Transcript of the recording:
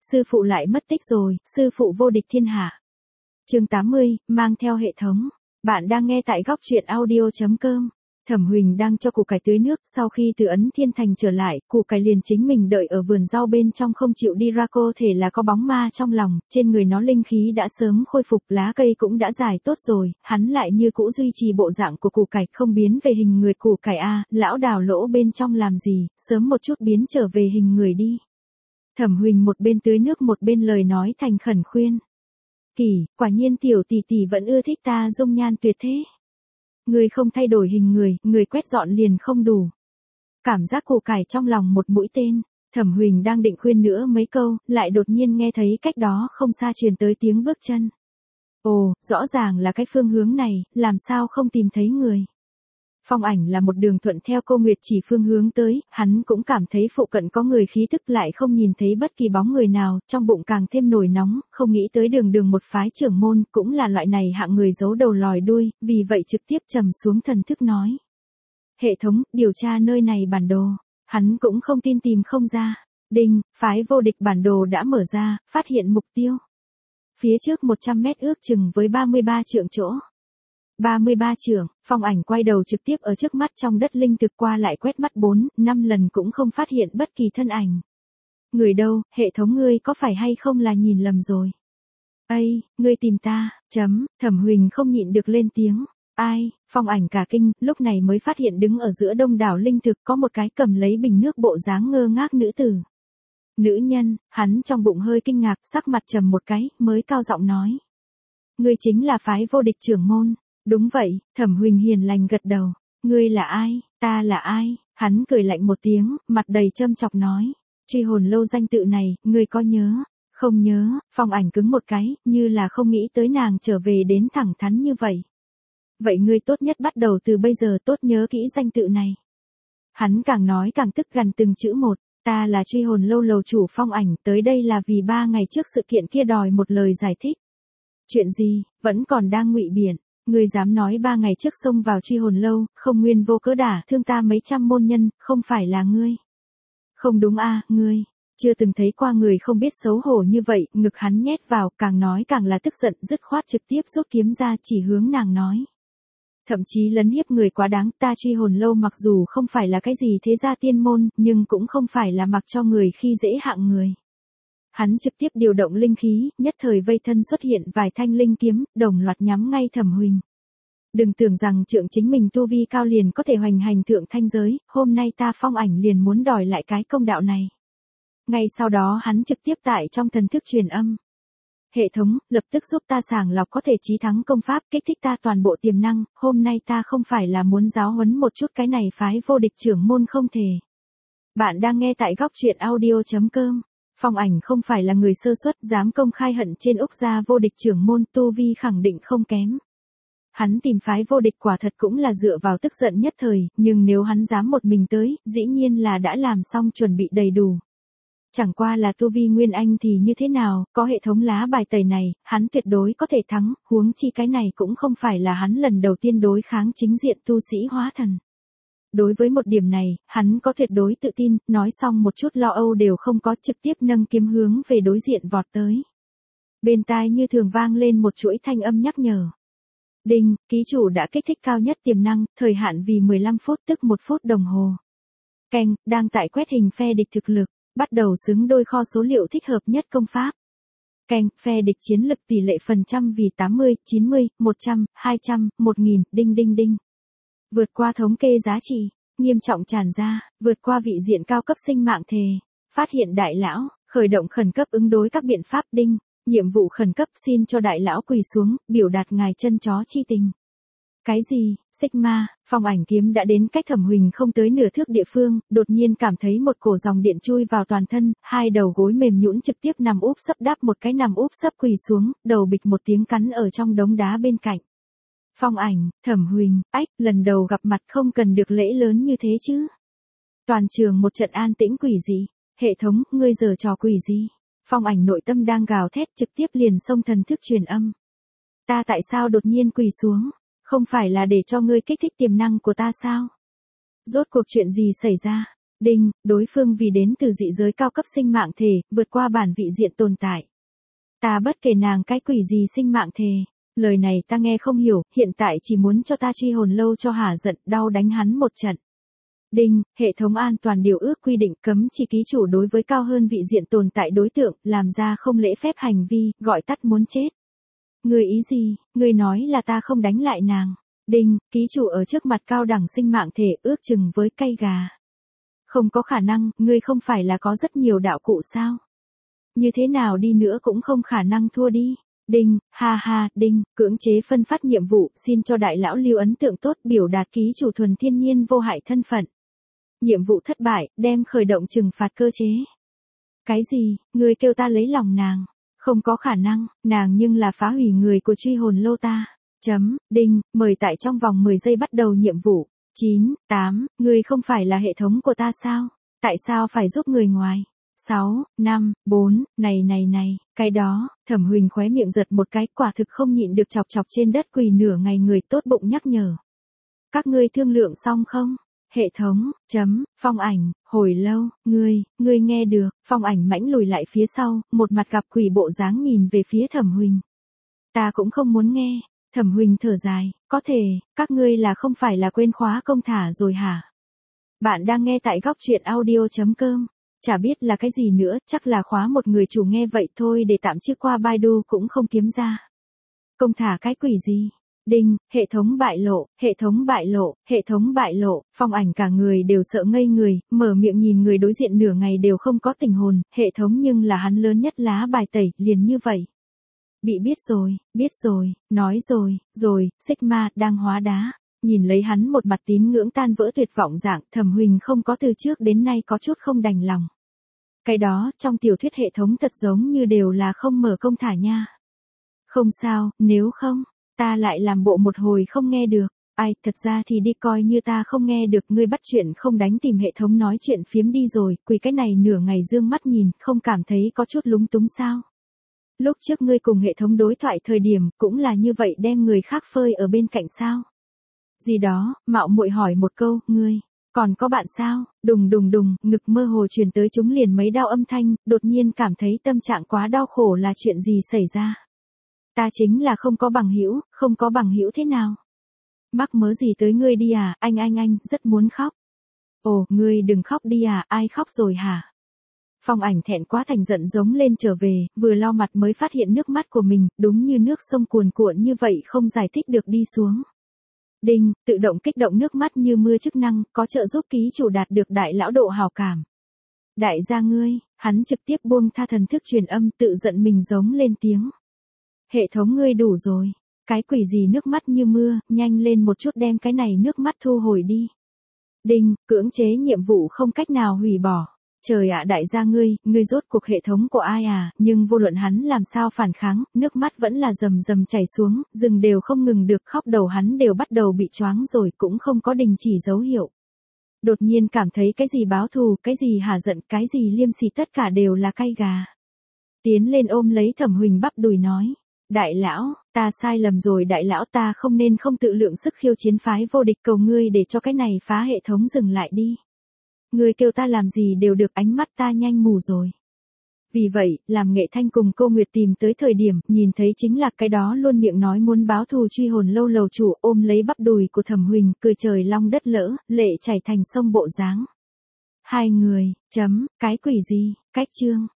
sư phụ lại mất tích rồi, sư phụ vô địch thiên hạ. Chương 80, mang theo hệ thống. Bạn đang nghe tại góc truyện audio.com. Thẩm Huỳnh đang cho củ cải tưới nước, sau khi từ Ấn Thiên Thành trở lại, củ cải liền chính mình đợi ở vườn rau bên trong không chịu đi ra, cô thể là có bóng ma trong lòng, trên người nó linh khí đã sớm khôi phục, lá cây cũng đã dài tốt rồi, hắn lại như cũ duy trì bộ dạng của củ cải, không biến về hình người. Củ cải a, lão đào lỗ bên trong làm gì, sớm một chút biến trở về hình người đi. Thẩm Huỳnh một bên tưới nước một bên lời nói thành khẩn khuyên. Kỳ, quả nhiên tiểu tỷ tỷ vẫn ưa thích ta dung nhan tuyệt thế. Người không thay đổi hình người, người quét dọn liền không đủ. Cảm giác củ cải trong lòng một mũi tên, Thẩm Huỳnh đang định khuyên nữa mấy câu, lại đột nhiên nghe thấy cách đó không xa truyền tới tiếng bước chân. Ồ, rõ ràng là cái phương hướng này, làm sao không tìm thấy người. Phong Ảnh là một đường thuận theo cô Nguyệt chỉ phương hướng tới, hắn cũng cảm thấy phụ cận có người, khí tức lại không nhìn thấy bất kỳ bóng người nào, trong bụng càng thêm nổi nóng, không nghĩ tới đường một phái trưởng môn cũng là loại này hạng người giấu đầu lòi đuôi, vì vậy trực tiếp trầm xuống thần thức nói. Hệ thống, điều tra nơi này bản đồ, hắn cũng không tin tìm không ra. Đinh, phái vô địch bản đồ đã mở ra, phát hiện mục tiêu. Phía trước 100 mét ước chừng với 33 trượng chỗ. 33 trượng, Phong Ảnh quay đầu trực tiếp ở trước mắt trong đất linh thực qua lại quét mắt 4-5 lần cũng không phát hiện bất kỳ thân ảnh. Người đâu, hệ thống ngươi có phải hay không là nhìn lầm rồi. Ây, ngươi tìm ta, Thẩm Huỳnh không nhịn được lên tiếng. Ai, Phong Ảnh cả kinh, lúc này mới phát hiện đứng ở giữa đông đảo linh thực có một cái cầm lấy bình nước bộ dáng ngơ ngác nữ tử. Nữ nhân, hắn trong bụng hơi kinh ngạc, sắc mặt trầm một cái, mới cao giọng nói. Ngươi chính là phái vô địch trưởng môn. Đúng vậy, Thẩm Huỳnh hiền lành gật đầu. Ngươi là ai, ta là ai? Hắn cười lạnh một tiếng, mặt đầy châm chọc nói. Truy hồn lâu danh tự này, ngươi có nhớ? Không nhớ, Phong Ảnh cứng một cái, như là không nghĩ tới nàng trở về đến thẳng thắn như vậy. Vậy ngươi tốt nhất bắt đầu từ bây giờ tốt nhớ kỹ danh tự này. Hắn càng nói càng tức gần từng chữ một. Ta là Truy hồn lâu lầu chủ Phong Ảnh, tới đây là vì 3 ngày trước sự kiện kia đòi một lời giải thích. Chuyện gì, vẫn còn đang ngụy biện. Ngươi dám nói 3 ngày trước xông vào Truy hồn lâu, không nguyên vô cớ đả thương ta mấy trăm môn nhân, không phải là ngươi. Không đúng a, ngươi, chưa từng thấy qua người không biết xấu hổ như vậy, ngực hắn nhét vào, càng nói càng là tức giận, dứt khoát trực tiếp rút kiếm ra chỉ hướng nàng nói. Thậm chí lấn hiếp người quá đáng, ta Truy hồn lâu mặc dù không phải là cái gì thế gia tiên môn, nhưng cũng không phải là mặc cho người khi dễ hạng người. Hắn trực tiếp điều động linh khí, nhất thời vây thân xuất hiện vài thanh linh kiếm, đồng loạt nhắm ngay Thẩm Huỳnh. Đừng tưởng rằng trượng chính mình tu vi cao liền có thể hoành hành thượng thanh giới, hôm nay ta Phong Ảnh liền muốn đòi lại cái công đạo này. Ngay sau đó hắn trực tiếp tại trong thần thức truyền âm. Hệ thống, lập tức giúp ta sàng lọc có thể chí thắng công pháp, kích thích ta toàn bộ tiềm năng, hôm nay ta không phải là muốn giáo huấn một chút cái này phái vô địch trưởng môn không thể. Bạn đang nghe tại góc truyện audio.com. Phong Ảnh không phải là người sơ suất, dám công khai hận trên Úc gia vô địch trưởng môn, tu vi khẳng định không kém. Hắn tìm phái vô địch quả thật cũng là dựa vào tức giận nhất thời, nhưng nếu hắn dám một mình tới, dĩ nhiên là đã làm xong chuẩn bị đầy đủ. Chẳng qua là tu vi nguyên anh thì như thế nào, có hệ thống lá bài tẩy này, hắn tuyệt đối có thể thắng, huống chi cái này cũng không phải là hắn lần đầu tiên đối kháng chính diện tu sĩ hóa thần. Đối với một điểm này, hắn có tuyệt đối tự tin, nói xong một chút lo âu đều không có, trực tiếp nâng kiếm hướng về đối diện vọt tới. Bên tai như thường vang lên một chuỗi thanh âm nhắc nhở. Đinh, ký chủ đã kích thích cao nhất tiềm năng, thời hạn vì 15 phút tức 1 phút đồng hồ. Keng, đang tại quét hình phe địch thực lực, bắt đầu xứng đôi kho số liệu thích hợp nhất công pháp. Keng, phe địch chiến lực tỷ lệ phần trăm vì 80, 90, 100, 200, 1000, đinh đinh đinh. Vượt qua thống kê giá trị, nghiêm trọng tràn ra, vượt qua vị diện cao cấp sinh mạng thề, phát hiện đại lão, khởi động khẩn cấp ứng đối các biện pháp đinh, nhiệm vụ khẩn cấp xin cho đại lão quỳ xuống, biểu đạt ngài chân chó chi tình. Cái gì, Sigma, Phong Ảnh kiếm đã đến cách Thẩm Huỳnh không tới nửa thước địa phương, đột nhiên cảm thấy một cổ dòng điện chui vào toàn thân, hai đầu gối mềm nhũn trực tiếp nằm úp sấp đáp một cái nằm úp sấp quỳ xuống, đầu bịch một tiếng cắn ở trong đống đá bên cạnh. Phong Ảnh, Thẩm Huỳnh, ách, lần đầu gặp mặt không cần được lễ lớn như thế chứ. Toàn trường một trận an tĩnh quỷ dị, hệ thống, ngươi giở trò quỷ gì? Phong Ảnh nội tâm đang gào thét trực tiếp liền xông thần thức truyền âm. Ta tại sao đột nhiên quỳ xuống? Không phải là để cho ngươi kích thích tiềm năng của ta sao? Rốt cuộc chuyện gì xảy ra? Đinh, đối phương vì đến từ dị giới cao cấp sinh mạng thể, vượt qua bản vị diện tồn tại. Ta bất kể nàng cái quỷ gì sinh mạng thể. Lời này ta nghe không hiểu, hiện tại chỉ muốn cho ta truy hồn lâu cho hả giận, đau đánh hắn một trận. Đinh, hệ thống an toàn điều ước quy định cấm chỉ ký chủ đối với cao hơn vị diện tồn tại đối tượng, làm ra không lễ phép hành vi, gọi tắt muốn chết. Người ý gì, người nói là ta không đánh lại nàng. Đinh, ký chủ ở trước mặt cao đẳng sinh mạng thể ước chừng với cây gà. Không có khả năng, ngươi không phải là có rất nhiều đạo cụ sao? Như thế nào đi nữa cũng không khả năng thua đi. Đinh, ha ha, đinh, cưỡng chế phân phát nhiệm vụ, xin cho đại lão lưu ấn tượng tốt biểu đạt ký chủ thuần thiên nhiên vô hại thân phận. Nhiệm vụ thất bại, đem khởi động trừng phạt cơ chế. Cái gì, ngươi kêu ta lấy lòng nàng? Không có khả năng, nàng nhưng là phá hủy người của truy hồn lô ta. Đinh, mời tại trong vòng 10 giây bắt đầu nhiệm vụ. 9, 8, ngươi không phải là hệ thống của ta sao? Tại sao phải giúp người ngoài? 6, 5, 4, này, cái đó, Thẩm Huỳnh khóe miệng giật một cái, quả thực không nhịn được chọc chọc trên đất quỳ nửa ngày người tốt bụng nhắc nhở. Các ngươi thương lượng xong không? Hệ thống, Phong Ảnh, hồi lâu, ngươi nghe được, Phong Ảnh mãnh lùi lại phía sau, một mặt gặp quỷ bộ dáng nhìn về phía Thẩm Huỳnh. Ta cũng không muốn nghe. Thẩm Huỳnh thở dài, có thể, các ngươi là không phải là quên khóa công thả rồi hả? Bạn đang nghe tại góc truyện audio.com. Chả biết là cái gì nữa, chắc là khóa một người chủ nghe vậy thôi để tạm chứ qua Baidu cũng không kiếm ra. Công thả cái quỷ gì? Đinh, hệ thống bại lộ, Phong Ảnh cả người đều sợ ngây người, mở miệng nhìn người đối diện nửa ngày đều không có tình hồn, hệ thống nhưng là hắn lớn nhất lá bài tẩy, liền như vậy. Bị biết rồi, nói rồi, Sigma đang hóa đá. Nhìn lấy hắn một mặt tín ngưỡng tan vỡ tuyệt vọng dạng, Thẩm Huỳnh không có từ trước đến nay có chút không đành lòng. Cái đó, trong tiểu thuyết hệ thống thật giống như đều là không mở công thả nha. Không sao, nếu không, ta lại làm bộ một hồi không nghe được. Ai, thật ra thì đi coi như ta không nghe được, ngươi bắt chuyện không đánh tìm hệ thống nói chuyện phiếm đi rồi, quỳ cái này nửa ngày dương mắt nhìn, không cảm thấy có chút lúng túng sao? Lúc trước ngươi cùng hệ thống đối thoại thời điểm, cũng là như vậy đem người khác phơi ở bên cạnh sao? Gì đó, mạo muội hỏi một câu, ngươi, còn có bạn sao? Đùng, ngực mơ hồ truyền tới chúng liền mấy đau âm thanh, đột nhiên cảm thấy tâm trạng quá đau khổ là chuyện gì xảy ra? Ta chính là không có bằng hữu thế nào? Mắc mớ gì tới ngươi đi à, anh, rất muốn khóc. Ồ, ngươi đừng khóc đi à, ai khóc rồi hả? Phong Ảnh thẹn quá thành giận giống lên trở về, vừa lau mặt mới phát hiện nước mắt của mình, đúng như nước sông cuồn cuộn như vậy không giải thích được đi xuống. Đinh, tự động kích động nước mắt như mưa chức năng, có trợ giúp ký chủ đạt được đại lão độ hào cảm. Đại gia ngươi, hắn trực tiếp buông tha thần thức truyền âm tự giận mình giống lên tiếng. Hệ thống ngươi đủ rồi, cái quỷ gì nước mắt như mưa, nhanh lên một chút đem cái này nước mắt thu hồi đi. Đinh, cưỡng chế nhiệm vụ không cách nào hủy bỏ. Trời ạ đại gia ngươi rốt cuộc hệ thống của ai à, nhưng vô luận hắn làm sao phản kháng, nước mắt vẫn là rầm chảy xuống, dừng đều không ngừng được, khóc đầu hắn đều bắt đầu bị choáng rồi, cũng không có đình chỉ dấu hiệu. Đột nhiên cảm thấy cái gì báo thù, cái gì hả giận, cái gì liêm sỉ tất cả đều là cay gà. Tiến lên ôm lấy Thẩm Huỳnh bắp đùi nói, đại lão, ta sai lầm rồi đại lão, ta không nên không tự lượng sức khiêu chiến phái vô địch, cầu ngươi để cho cái này phá hệ thống dừng lại đi. Ngươi kêu ta làm gì đều được, ánh mắt ta nhanh mù rồi. Vì vậy, làm Nghệ Thanh cùng Cô Nguyệt tìm tới thời điểm, nhìn thấy chính là cái đó luôn miệng nói muốn báo thù truy hồn lâu lầu chủ, ôm lấy bắp đùi của Thẩm Huỳnh, cười trời long đất lỡ, lệ chảy thành sông bộ dáng. Hai người, cái quỷ gì, cách chương.